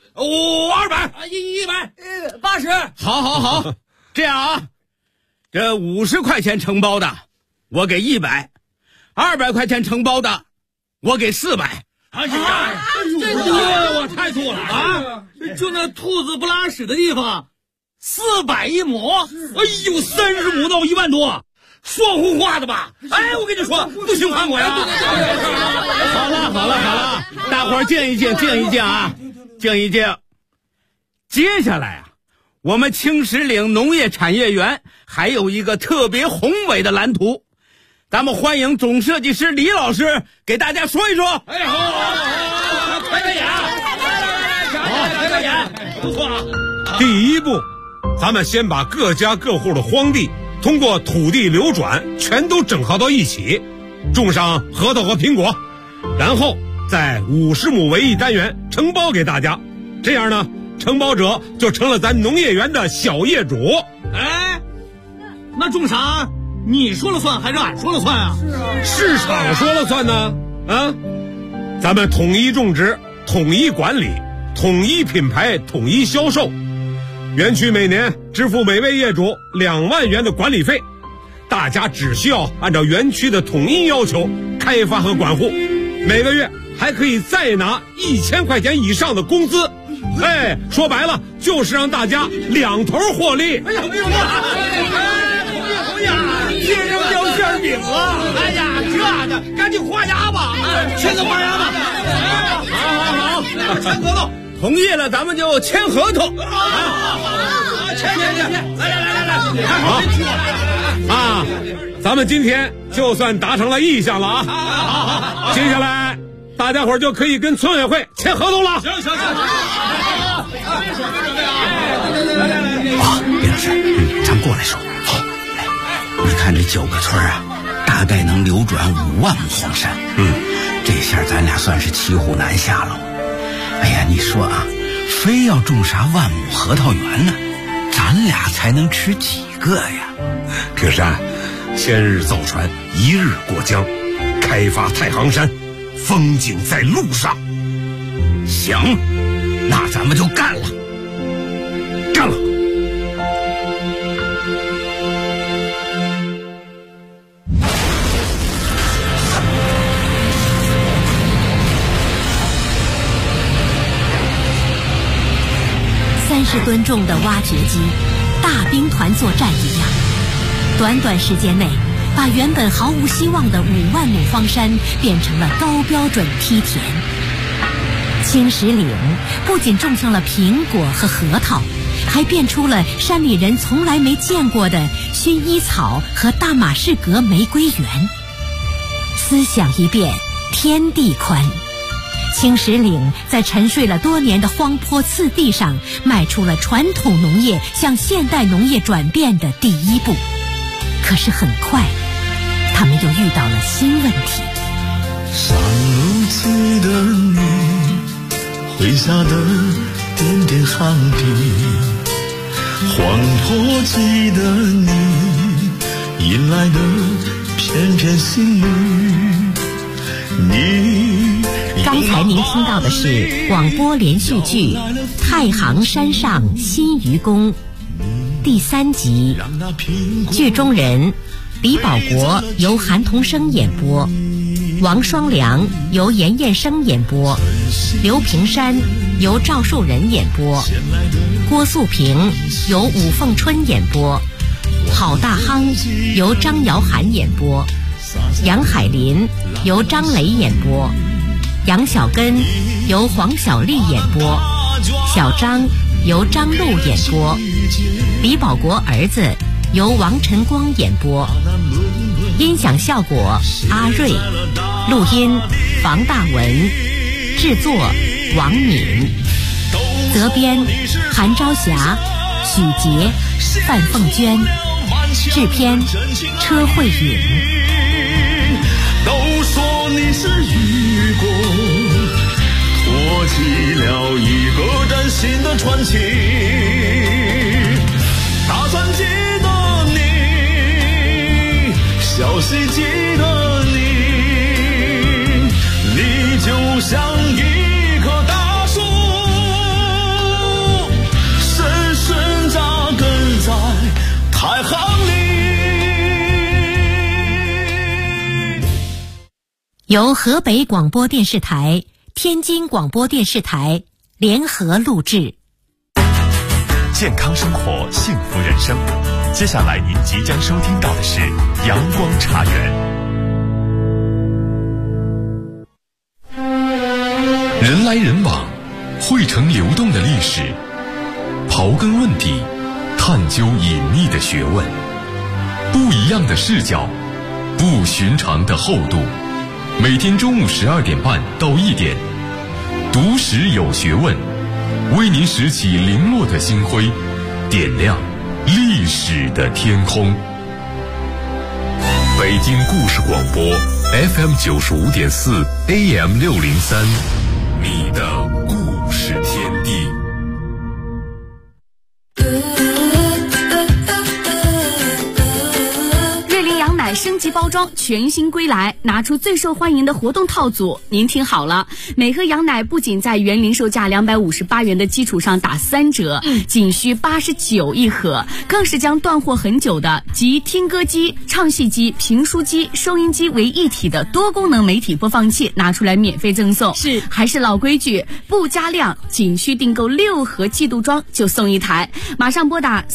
200、100、80。 好，这样啊，这50块钱承包的，我给100；200块钱承包的，我给400。 这我太多了啊！就那兔子不拉屎的地方，400一亩，30亩到1万多，说胡话的吧？我跟你说，不许还我呀！ 好了，大伙儿静一静啊，静一静。接下来啊，我们青石岭农业产业园还有一个特别宏伟的蓝图，咱们欢迎总设计师李老师给大家说一说。 好，开个眼，不错。 第一步， 咱们先把各家各户的荒地通过土地流转全都整合到一起，种上核桃和苹果，然后再50亩为一单元承包给大家。这样呢，承包者就成了咱农业园的小业主。 哎，那种啥你说了算还是俺说了算啊？ 市场说了算呢。啊，咱们统一种植，统一管理，统一品牌，统一销售。园区每年支付每位业主2万元的管理费，大家只需要按照园区的统一要求开发和管护，每个月还可以再拿1000块钱以上的工资。哎，说白了就是让大家两头获利。 哎呀，同意啊！贴上掉馅饼了。哎呀，这赶紧画押吧，签个画押吧。好，签合同。 同意了，咱们就签合同。 签！来！ 好啊，咱们今天就算达成了意向了啊！好，接下来大家伙就可以跟村委会签合同了。 行， 李老师，咱过来说。好，来，你看这9个村啊，大概能流转5万亩荒山。这下咱俩算是骑虎难下了。哎呀，你说啊，非要种啥万亩核桃园呢，咱俩才能吃几个呀？ 平山，千日造船，1日过江，开发太行山，风景在路上。 行，那咱们就干了。 干了！ 30吨重的挖掘机，大兵团作战一样，短短时间内，把原本毫无希望的5万亩荒山变成了高标准梯田。青石岭不仅种上了苹果和核桃，还变出了山里人从来没见过的薰衣草和大马士革玫瑰园。思想一变，天地宽。青石岭在沉睡了多年的荒坡次第上，迈出了传统农业向现代农业转变的第一步。可是很快，他们又遇到了新问题。 上路记得你回下的点点汗滴，黄坡记得你迎来的片片新绿。 刚才您听到的是广播连续剧《太行山上新愚公》第3集，剧中人李保国由韩童生演播，王双良由严彦生演播，刘平山由赵树人演播，郭素平由武凤春演播，郝大夯由张瑶涵演播，杨海林由张雷演播，杨小根由黄小丽演播，小张由张璐演播，李保国儿子由王晨光演播，音响效果阿瑞，录音房大文，制作王敏，责编韩朝霞、许杰、范凤娟，制片车慧允。 都说你是愚公，托起了一个崭新的传奇。大船记得你，小溪记得你，你就像一棵大树，深深扎根在太行里。 由河北广播电视台、天津广播电视台联合录制。 健康生活，幸福人生。接下来您即将收听到的是阳光茶园。人来人往，汇成流动的历史。刨根问底，探究隐秘的学问。不一样的视角，不寻常的厚度。每天中午12点半到1点，读史有学问，为您拾起零落的星辉， 点亮历史的天空。北京故事广播 FM 95.4 AM 603，你的故事天地。 升级包装全新归来，拿出最受欢迎的活动套组。您听好了，每盒羊奶不仅在原零售价258元的基础上打3折，仅需89一盒，更是将断货很久的集听歌机、唱戏机、评书机、收音机为一体的多功能媒体播放器拿出来免费赠送。是，还是老规矩，不加量，仅需订购6盒季度装就送一台。马上拨打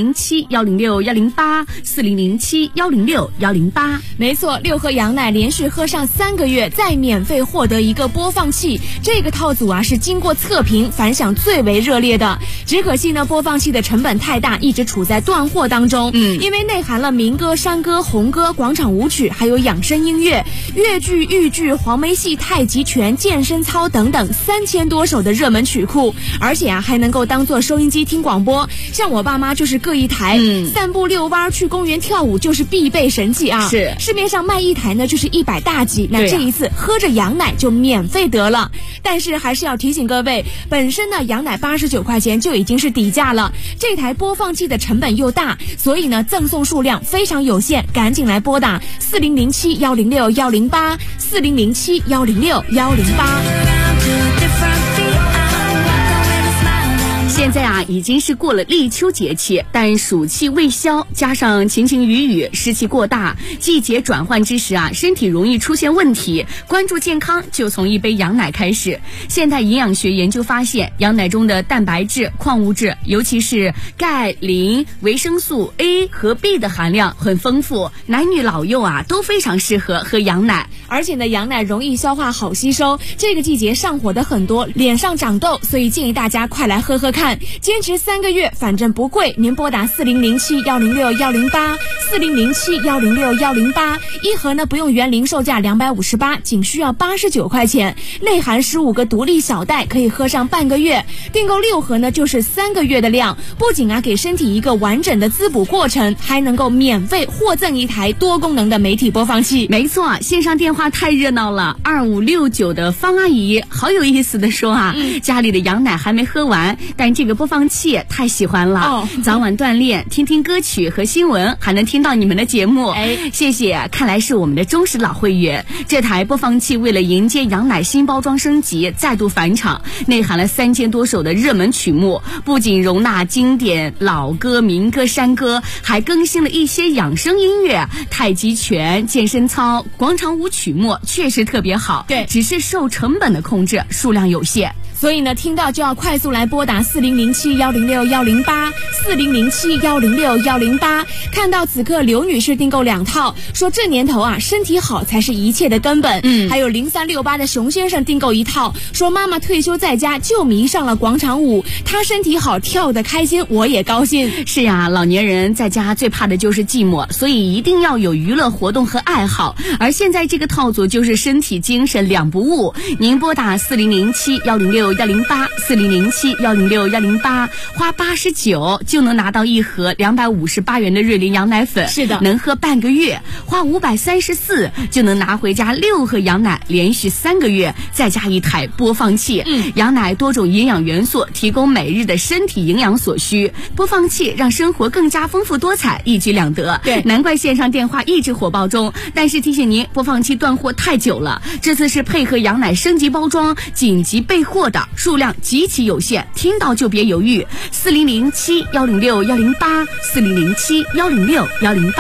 4007-106-108，4007-106-108。 没错，6盒羊奶连续喝上3个月，再免费获得一个播放器。这个套组啊是经过测评，反响最为热烈的。只可惜呢，播放器的成本太大，一直处在断货当中。因为内含了民歌、山歌、红歌、广场舞曲，还有养生音乐、越剧、豫剧、黄梅戏、太极拳、健身操等等3000多首的热门曲库，而且啊还能够当做收音机听广播。像我爸妈就是各一台，散步遛弯、去公园跳舞就是必备神器啊。是，市面上卖一台呢就是100大几，那这一次喝着羊奶就免费得了。但是还是要提醒各位，本身呢羊奶89块钱就已经是底价了，这台播放器的成本又大，所以呢赠送数量非常有限，赶紧来拨打4007-106-108，4007-106-108。 现在啊，已经是过了立秋节气，但暑气未消，加上晴晴雨雨，湿气过大，季节转换之时啊，身体容易出现问题。关注健康，就从一杯羊奶开始。现代营养学研究发现，羊奶中的蛋白质、矿物质，尤其是钙、磷、维生素 A 和 B 的含量很丰富，男女老幼啊都非常适合喝羊奶。 而且呢，羊奶容易消化，好吸收。这个季节上火的很多，脸上长痘，所以建议大家快来喝喝看。坚持3个月，反正不贵。您拨打4007-106-108，4007-106-108，一盒呢不用原零售价258，仅需要89块钱，内含15个独立小袋，可以喝上半个月。订购6盒呢就是3个月的量，不仅啊给身体一个完整的滋补过程，还能够免费获赠一台多功能的媒体播放器。 没错，线上电话太热闹了。2569的方阿姨好有意思的说啊，家里的羊奶还没喝完，但这个播放器太喜欢了，早晚锻炼，听听歌曲和新闻，还能听到你们的节目。谢谢，看来是我们的忠实老会员。这台播放器为了迎接羊奶新包装升级，再度返场，内含了3000多首的热门曲目，不仅容纳经典老歌、民歌、山歌，还更新了一些养生音乐、太极拳、健身操、广场舞曲目，确实特别好。对，只是受成本的控制，数量有限。 所以呢，听到就要快速来拨打4007-106-108，4007-106-108。看到此刻刘女士订购2套，说这年头啊，身体好才是一切的根本。还有0368的熊先生订购1套，说妈妈退休在家就迷上了广场舞，她身体好，跳得开心，我也高兴。 是呀，老年人在家最怕的就是寂寞，所以一定要有娱乐活动和爱好。而现在这个套组就是身体精神两不误。您拨打4007-106-108，4007-106-108，花89就能拿到一盒258元的瑞麟羊奶粉，是的，能喝半个月。花534就能拿回家6盒羊奶，连续3个月，再加一台播放器。羊奶多种营养元素，提供每日的身体营养所需。播放器让生活更加丰富多彩，一举两得。对，难怪线上电话一直火爆中。但是提醒您，播放器断货太久了，这次是配合羊奶升级包装，紧急备货的，数量极其有限，听到就别犹豫。4007-106-108，4007-106-108。